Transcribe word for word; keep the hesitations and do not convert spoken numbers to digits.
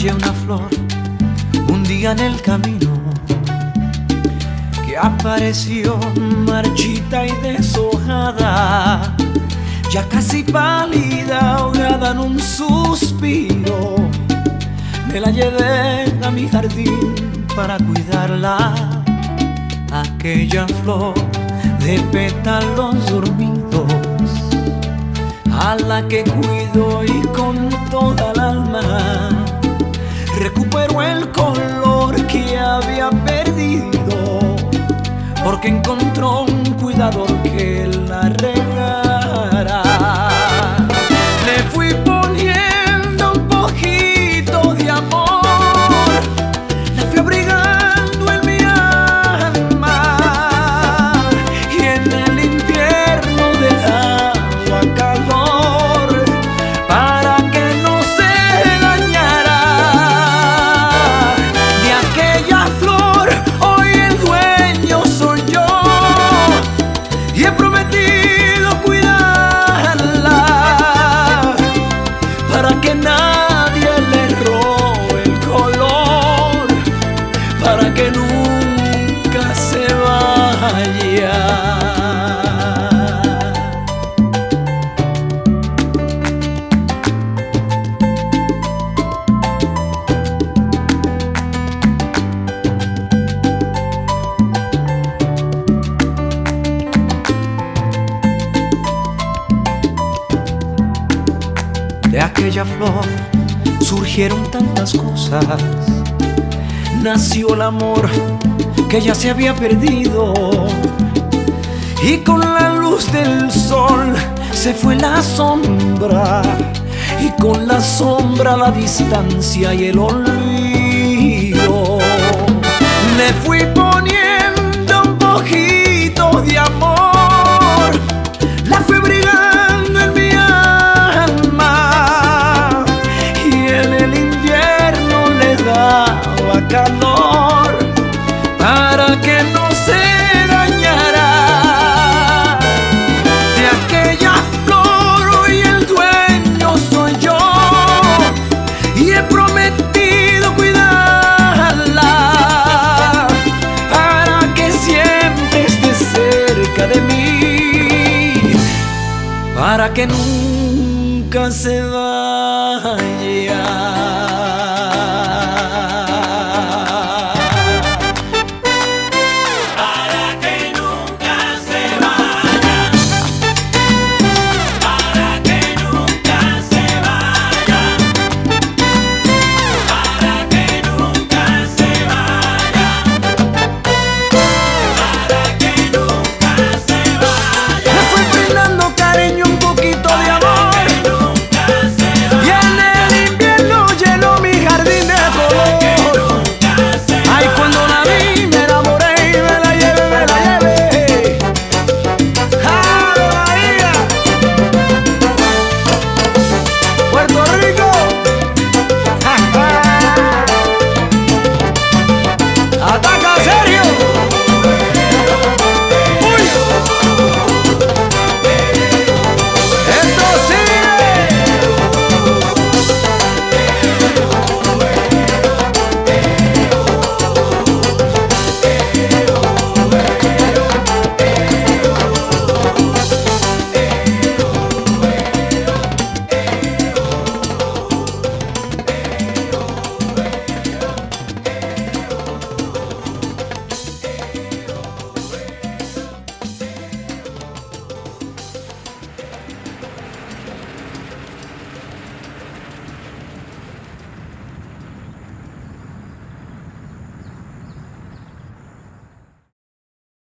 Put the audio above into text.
hallé una flor un día en el camino que apareció marchita y deshojada, ya casi pálida, ahogada en un suspiro. Me la llevé a mi jardín para cuidarla, aquella flor de pétalos dormidos, a la que cuido y con toda el alma recupero el color que había perdido, porque encontró un cuidador que la regara. Le fui poniendo un poquito de amor, la fui abrigando en mi alma, y en el invierno le daba calor para que no se dañara. De aquella flor hoy el dueño soy yo, y he prometido cuidarla para que nadie le robe el color, para que nunca se vaya. De aquella flor surgieron tantas cosas, nació el amor que ya se había perdido, y con la luz del sol se fue la sombra, y con la sombra la distancia y el olvido. Le fui poniendo un poquito de amor, la fui brigando en mi alma, y en el invierno le daba calor para que no se dañara. De aquella flor hoy el dueño soy yo, y he prometido cuidarla para que siempre esté cerca de mí, para que nunca se vaya.